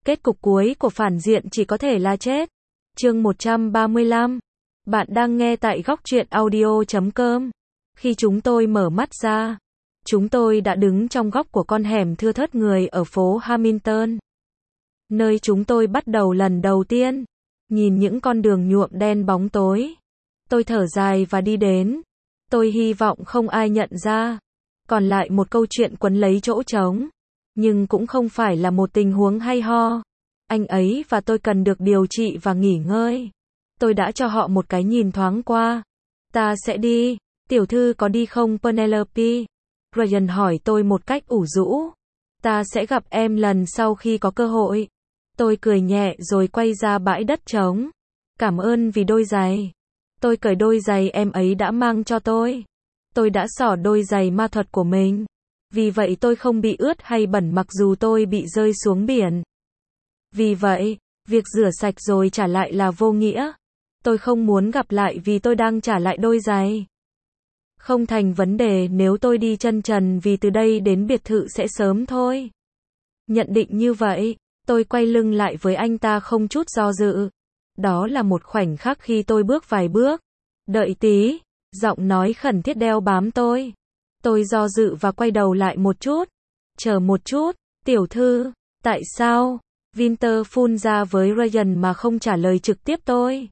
Kết cục cuối của phản diện chỉ có thể là chết. Chương 135. Bạn đang nghe tại góc truyện audio.com. Khi chúng tôi mở mắt ra, chúng tôi đã đứng trong góc của con hẻm thưa thớt người ở phố Hamilton, nơi chúng tôi bắt đầu lần đầu tiên. Nhìn những con đường nhuộm đen bóng tối, tôi thở dài và đi đến. Tôi hy vọng không ai nhận ra. Còn lại một câu chuyện quấn lấy chỗ trống. Nhưng cũng không phải là một tình huống hay ho. Anh ấy và tôi cần được điều trị và nghỉ ngơi. Tôi đã cho họ một cái nhìn thoáng qua. Ta sẽ đi. Tiểu thư có đi không Penelope? Ryan hỏi tôi một cách ủ rũ. Ta sẽ gặp em lần sau khi có cơ hội. Tôi cười nhẹ rồi quay ra bãi đất trống. Cảm ơn vì đôi giày. Tôi cởi đôi giày em ấy đã mang cho tôi. Tôi đã xỏ đôi giày ma thuật của mình. Vì vậy tôi không bị ướt hay bẩn mặc dù tôi bị rơi xuống biển. Vì vậy, việc rửa sạch rồi trả lại là vô nghĩa. Tôi không muốn gặp lại vì tôi đang trả lại đôi giày. Không thành vấn đề nếu tôi đi chân trần vì từ đây đến biệt thự sẽ sớm thôi. Nhận định như vậy, tôi quay lưng lại với anh ta không chút do dự. Đó là một khoảnh khắc khi tôi bước vài bước. Đợi tí, giọng nói khẩn thiết đeo bám tôi. Tôi do dự và quay đầu lại một chút. Chờ một chút, tiểu thư, tại sao? Winter phun ra với Ryan mà không trả lời trực tiếp tôi.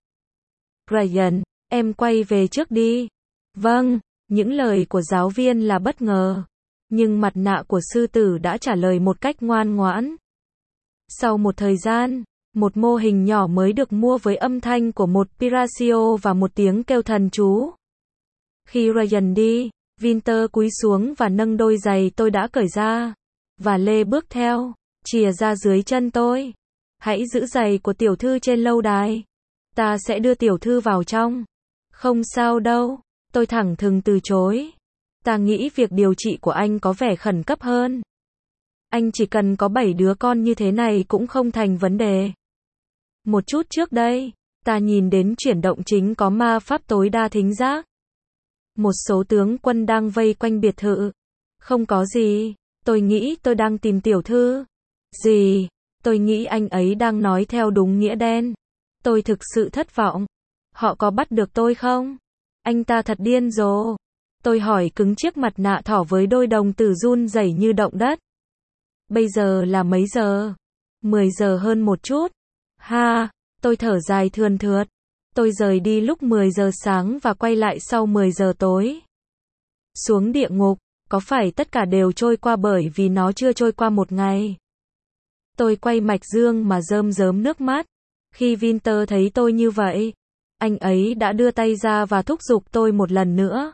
Ryan, em quay về trước đi. Vâng, những lời của giáo viên là bất ngờ. Nhưng mặt nạ của sư tử đã trả lời một cách ngoan ngoãn. Sau một thời gian, một mô hình nhỏ mới được mua với âm thanh của một Piratio và một tiếng kêu thần chú. Khi Ryan đi, Winter cúi xuống và nâng đôi giày tôi đã cởi ra. Và lê bước theo, chìa ra dưới chân tôi. Hãy giữ giày của tiểu thư trên lâu đài. Ta sẽ đưa tiểu thư vào trong. Không sao đâu, tôi thẳng thừng từ chối. Ta nghĩ việc điều trị của anh có vẻ khẩn cấp hơn. Anh chỉ cần có 7 đứa con như thế này cũng không thành vấn đề. Một chút trước đây, ta nhìn đến chuyển động chính có ma pháp tối đa thính giác. Một số tướng quân đang vây quanh biệt thự. Không có gì, tôi nghĩ tôi đang tìm tiểu thư. Gì? Tôi nghĩ anh ấy đang nói theo đúng nghĩa đen. Tôi thực sự thất vọng. Họ có bắt được tôi không? Anh ta thật điên rồ. Tôi hỏi cứng chiếc mặt nạ thỏ với đôi đồng tử run rẩy như động đất. Bây giờ là mấy giờ? 10 giờ hơn một chút. Ha, tôi thở dài thườn thượt. Tôi rời đi lúc 10 giờ sáng và quay lại sau 10 giờ tối. Xuống địa ngục, có phải tất cả đều trôi qua bởi vì nó chưa trôi qua một ngày? Tôi quay mạch dương mà rơm rớm nước mắt. Khi Winter thấy tôi như vậy, anh ấy đã đưa tay ra và thúc giục tôi một lần nữa.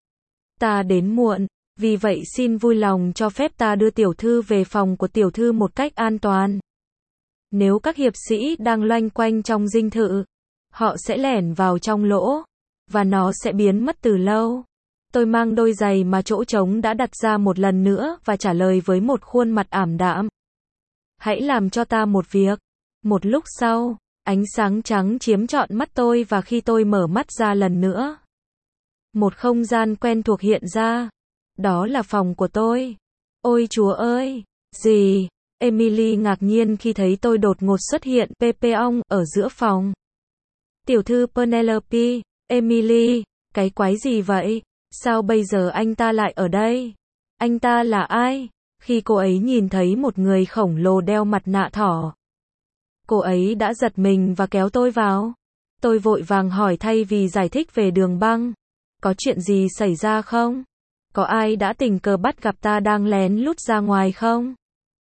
Ta đến muộn, vì vậy xin vui lòng cho phép ta đưa tiểu thư về phòng của tiểu thư một cách an toàn. Nếu các hiệp sĩ đang loanh quanh trong dinh thự, họ sẽ lẻn vào trong lỗ, và nó sẽ biến mất từ lâu. Tôi mang đôi giày mà chỗ trống đã đặt ra một lần nữa và trả lời với một khuôn mặt ảm đạm. Hãy làm cho ta một việc. Một lúc sau, ánh sáng trắng chiếm trọn mắt tôi và khi tôi mở mắt ra lần nữa, một không gian quen thuộc hiện ra. Đó là phòng của tôi. Ôi Chúa ơi! Gì? Emily ngạc nhiên khi thấy tôi đột ngột xuất hiện Pepeong ở giữa phòng. Tiểu thư Penelope, Emily, cái quái gì vậy? Sao bây giờ anh ta lại ở đây? Anh ta là ai? Khi cô ấy nhìn thấy một người khổng lồ đeo mặt nạ thỏ, cô ấy đã giật mình và kéo tôi vào. Tôi vội vàng hỏi thay vì giải thích về đường băng. Có chuyện gì xảy ra không? Có ai đã tình cờ bắt gặp ta đang lén lút ra ngoài không?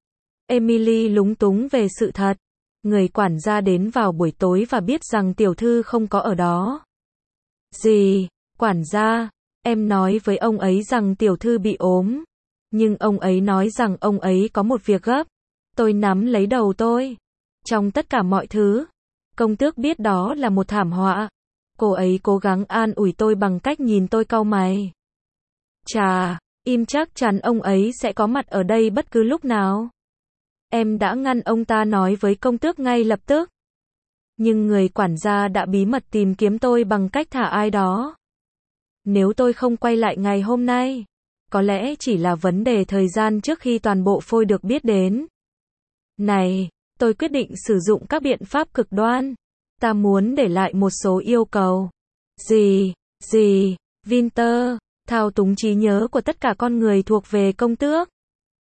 Emily lúng túng về sự thật. Người quản gia đến vào buổi tối và biết rằng tiểu thư không có ở đó. Gì? Quản gia? Em nói với ông ấy rằng tiểu thư bị ốm. Nhưng ông ấy nói rằng ông ấy có một việc gấp. Tôi nắm lấy đầu tôi. Trong tất cả mọi thứ, công tước biết đó là một thảm họa. Cô ấy cố gắng an ủi tôi bằng cách nhìn tôi cau mày. Chà, im chắc chắn ông ấy sẽ có mặt ở đây bất cứ lúc nào. Em đã ngăn ông ta nói với công tước ngay lập tức. Nhưng người quản gia đã bí mật tìm kiếm tôi bằng cách thả ai đó. Nếu tôi không quay lại ngày hôm nay, có lẽ chỉ là vấn đề thời gian trước khi toàn bộ phôi được biết đến. Này, Tôi quyết định sử dụng các biện pháp cực đoan. Ta muốn để lại một số yêu cầu. Gì, Winter, thao túng trí nhớ của tất cả con người thuộc về công tước.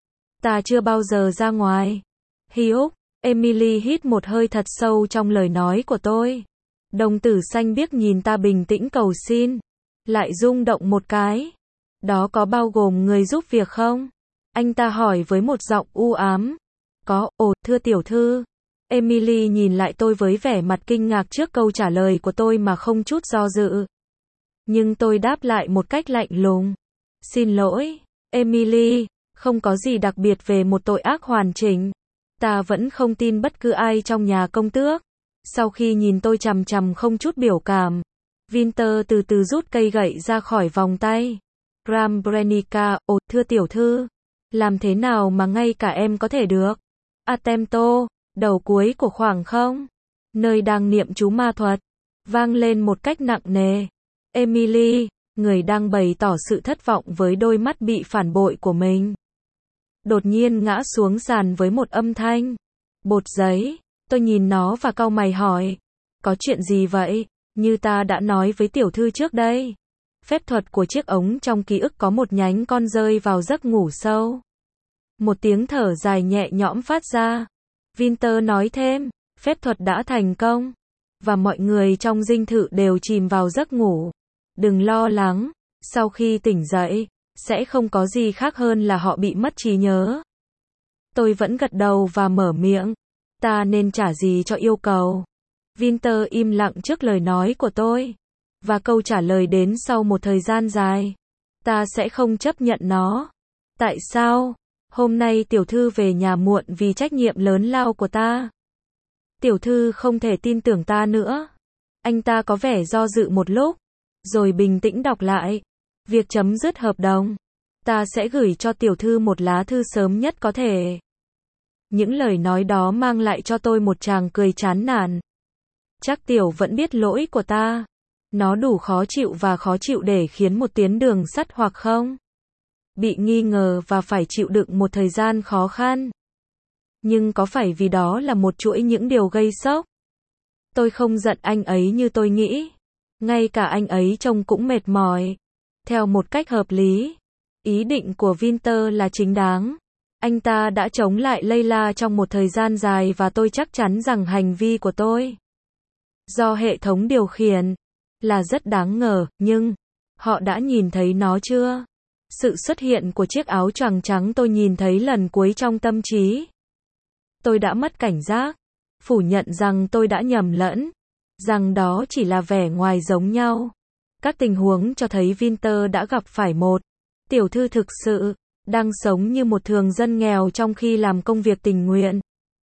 Ta chưa bao giờ ra ngoài. Hugh, Emily hít một hơi thật sâu trong lời nói của tôi. Đồng tử xanh biếc nhìn ta bình tĩnh cầu xin. Lại rung động một cái. Đó có bao gồm người giúp việc không? Anh ta hỏi với một giọng u ám. Có, thưa tiểu thư. Emily nhìn lại tôi với vẻ mặt kinh ngạc trước câu trả lời của tôi mà không chút do dự. Nhưng tôi đáp lại một cách lạnh lùng. Xin lỗi, Emily, không có gì đặc biệt về một tội ác hoàn chỉnh. Ta vẫn không tin bất cứ ai trong nhà công tước. Sau khi nhìn tôi chằm chằm không chút biểu cảm, Winter từ từ rút cây gậy ra khỏi vòng tay. Rambrenica, thưa tiểu thư, làm thế nào mà ngay cả em có thể được? Attempto, đầu cuối của khoảng không? Nơi đang niệm chú ma thuật, vang lên một cách nặng nề. Emily, người đang bày tỏ sự thất vọng với đôi mắt bị phản bội của mình, đột nhiên ngã xuống sàn với một âm thanh bột giấy. Tôi nhìn nó và cau mày hỏi, có chuyện gì vậy? Như ta đã nói với tiểu thư trước đây, phép thuật của chiếc ống trong ký ức có một nhánh con rơi vào giấc ngủ sâu. Một tiếng thở dài nhẹ nhõm phát ra. Winter nói thêm, phép thuật đã thành công, và mọi người trong dinh thự đều chìm vào giấc ngủ. Đừng lo lắng, sau khi tỉnh dậy, sẽ không có gì khác hơn là họ bị mất trí nhớ. Tôi vẫn gật đầu và mở miệng. Ta nên trả gì cho yêu cầu? Winter im lặng trước lời nói của tôi. Và câu trả lời đến sau một thời gian dài. Ta sẽ không chấp nhận nó. Tại sao? Hôm nay tiểu thư về nhà muộn vì trách nhiệm lớn lao của ta. Tiểu thư không thể tin tưởng ta nữa. Anh ta có vẻ do dự một lúc, rồi bình tĩnh đọc lại. Việc chấm dứt hợp đồng. Ta sẽ gửi cho tiểu thư một lá thư sớm nhất có thể. Những lời nói đó mang lại cho tôi một tràng cười chán nản. Chắc tiểu vẫn biết lỗi của ta. Nó đủ khó chịu và khó chịu để khiến một tuyến đường sắt hoặc không bị nghi ngờ và phải chịu đựng một thời gian khó khăn. Nhưng có phải vì đó là một chuỗi những điều gây sốc? Tôi không giận anh ấy như tôi nghĩ. Ngay cả anh ấy trông cũng mệt mỏi. Theo một cách hợp lý, ý định của Winter là chính đáng. Anh ta đã chống lại Layla trong một thời gian dài và tôi chắc chắn rằng hành vi của tôi, do hệ thống điều khiển, là rất đáng ngờ, nhưng họ đã nhìn thấy nó chưa? Sự xuất hiện của chiếc áo choàng trắng tôi nhìn thấy lần cuối trong tâm trí. Tôi đã mất cảnh giác, phủ nhận rằng tôi đã nhầm lẫn, rằng đó chỉ là vẻ ngoài giống nhau. Các tình huống cho thấy Winter đã gặp phải một tiểu thư thực sự, đang sống như một thường dân nghèo trong khi làm công việc tình nguyện.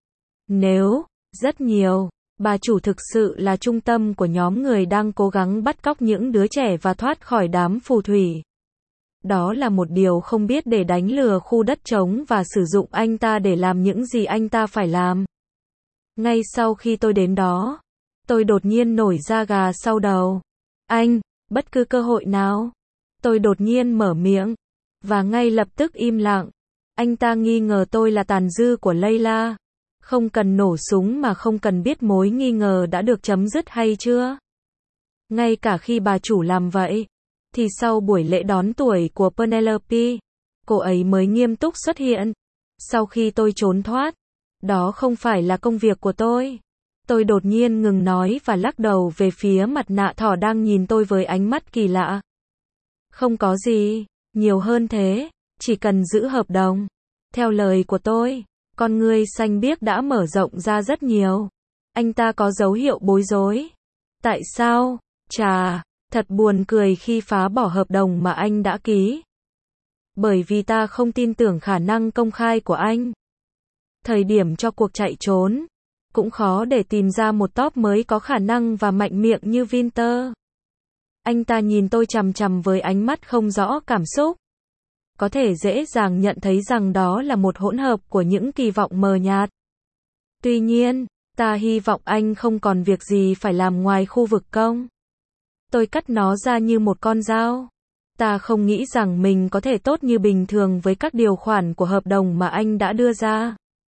Nếu, rất nhiều, bà chủ thực sự là trung tâm của nhóm người đang cố gắng bắt cóc những đứa trẻ và thoát khỏi đám phù thủy. Đó là một điều không biết để đánh lừa khu đất trống và sử dụng anh ta để làm những gì anh ta phải làm. Ngay sau khi tôi đến đó, tôi đột nhiên nổi da gà sau đầu. Anh, bất cứ cơ hội nào. Tôi đột nhiên mở miệng, và ngay lập tức im lặng. Anh ta nghi ngờ tôi là tàn dư của Layla. Không cần nổ súng mà không cần biết mối nghi ngờ đã được chấm dứt hay chưa. Ngay cả khi bà chủ làm vậy, thì sau buổi lễ đón tuổi của Penelope, cô ấy mới nghiêm túc xuất hiện. Sau khi tôi trốn thoát, đó không phải là công việc của tôi. Tôi đột nhiên ngừng nói và lắc đầu về phía mặt nạ thỏ đang nhìn tôi với ánh mắt kỳ lạ. Không có gì, nhiều hơn thế, chỉ cần giữ hợp đồng. Theo lời của tôi, con ngươi xanh biếc đã mở rộng ra rất nhiều. Anh ta có dấu hiệu bối rối. Tại sao? Chà, thật buồn cười khi phá bỏ hợp đồng mà anh đã ký. Bởi vì ta không tin tưởng khả năng công khai của anh. Thời điểm cho cuộc chạy trốn, cũng khó để tìm ra một top mới có khả năng và mạnh miệng như Winter. Anh ta nhìn tôi chằm chằm với ánh mắt không rõ cảm xúc. Có thể dễ dàng nhận thấy rằng đó là một hỗn hợp của những kỳ vọng mờ nhạt. Tuy nhiên, ta hy vọng anh không còn việc gì phải làm ngoài khu vực công. Tôi cắt nó ra như một con dao. Ta không nghĩ rằng mình có thể tốt như bình thường với các điều khoản của hợp đồng mà anh đã đưa ra.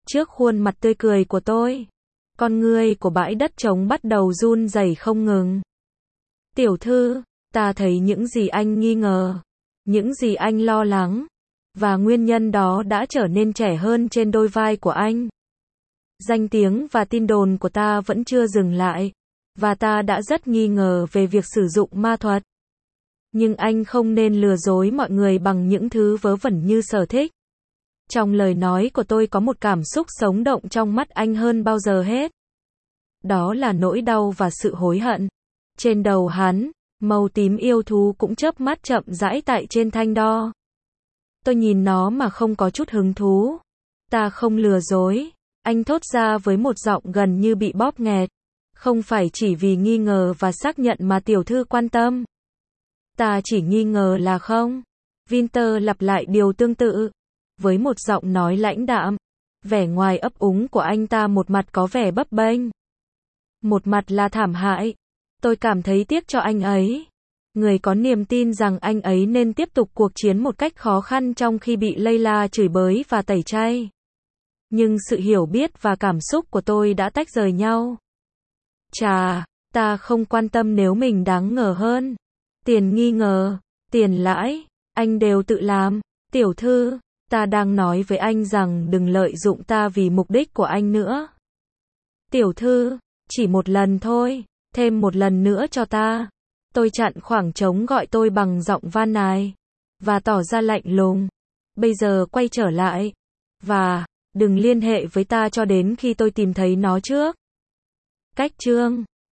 trước khuôn mặt tươi cười của tôi. Con ngươi của bãi đất trống bắt đầu run rẩy không ngừng. Tiểu thư, ta thấy những gì anh nghi ngờ, những gì anh lo lắng, và nguyên nhân đó đã trở nên trẻ hơn trên đôi vai của anh. Danh tiếng và tin đồn của ta vẫn chưa dừng lại, và ta đã rất nghi ngờ về việc sử dụng ma thuật. Nhưng anh không nên lừa dối mọi người bằng những thứ vớ vẩn như sở thích. Trong lời nói của tôi có một cảm xúc sống động trong mắt anh hơn bao giờ hết. Đó là nỗi đau và sự hối hận. Trên đầu hắn, màu tím yêu thú cũng chớp mắt chậm rãi tại trên thanh đo. Tôi nhìn nó mà không có chút hứng thú. Ta không lừa dối, anh thốt ra với một giọng gần như bị bóp nghẹt. Không phải chỉ vì nghi ngờ và xác nhận mà tiểu thư quan tâm. Ta chỉ nghi ngờ là không. Winter lặp lại điều tương tự, với một giọng nói lãnh đạm. Vẻ ngoài ấp úng của anh ta một mặt có vẻ bấp bênh, một mặt là thảm hại. Tôi cảm thấy tiếc cho anh ấy. Người có niềm tin rằng anh ấy nên tiếp tục cuộc chiến một cách khó khăn trong khi bị Layla chửi bới và tẩy chay. Nhưng sự hiểu biết và cảm xúc của tôi đã tách rời nhau. Chà, ta không quan tâm nếu mình đáng ngờ hơn. Tiền nghi ngờ, tiền lãi, anh đều tự làm. Tiểu thư, ta đang nói với anh rằng đừng lợi dụng ta vì mục đích của anh nữa. Tiểu thư, chỉ một lần thôi, thêm một lần nữa cho ta. Tôi chặn khoảng trống gọi tôi bằng giọng van nài, và tỏ ra lạnh lùng. Bây giờ quay trở lại, và đừng liên hệ với ta cho đến khi tôi tìm thấy nó trước. Cách chương